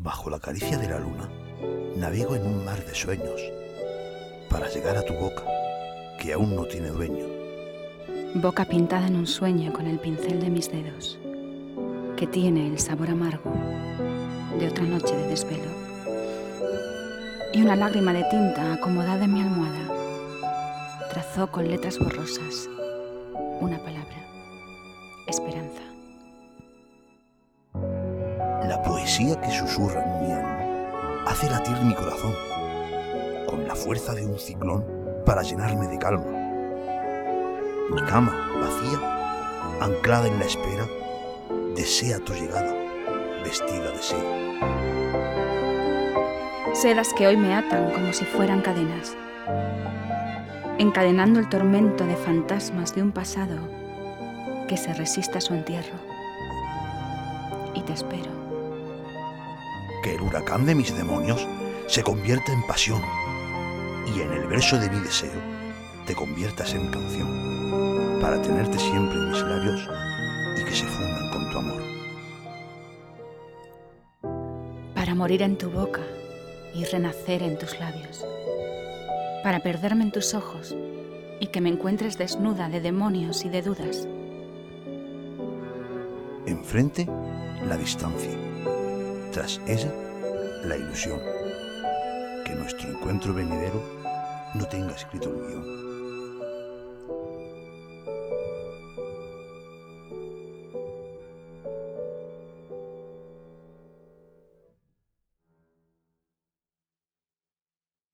Bajo la caricia de la luna, navego en un mar de sueños para llegar a tu boca, que aún no tiene dueño. Boca pintada en un sueño con el pincel de mis dedos, que tiene el sabor amargo de otra noche de desvelo. Y una lágrima de tinta acomodada en mi almohada trazó con letras borrosas una palabra: esperanza. La poesía que susurra en mi alma hace latir mi corazón con la fuerza de un ciclón para llenarme de calma. Mi cama, vacía, anclada en la espera, desea tu llegada, vestida de seda. Sedas que hoy me atan como si fueran cadenas, encadenando el tormento de fantasmas de un pasado que se resiste a su entierro. Y te espero. Que el huracán de mis demonios se convierta en pasión y en el verso de mi deseo te conviertas en canción para tenerte siempre en mis labios y que se fundan con tu amor. Para morir en tu boca y renacer en tus labios, para perderme en tus ojos y que me encuentres desnuda de demonios y de dudas. Enfrente, la distancia, tras ella, la ilusión, que nuestro encuentro venidero no tenga escrito el guión.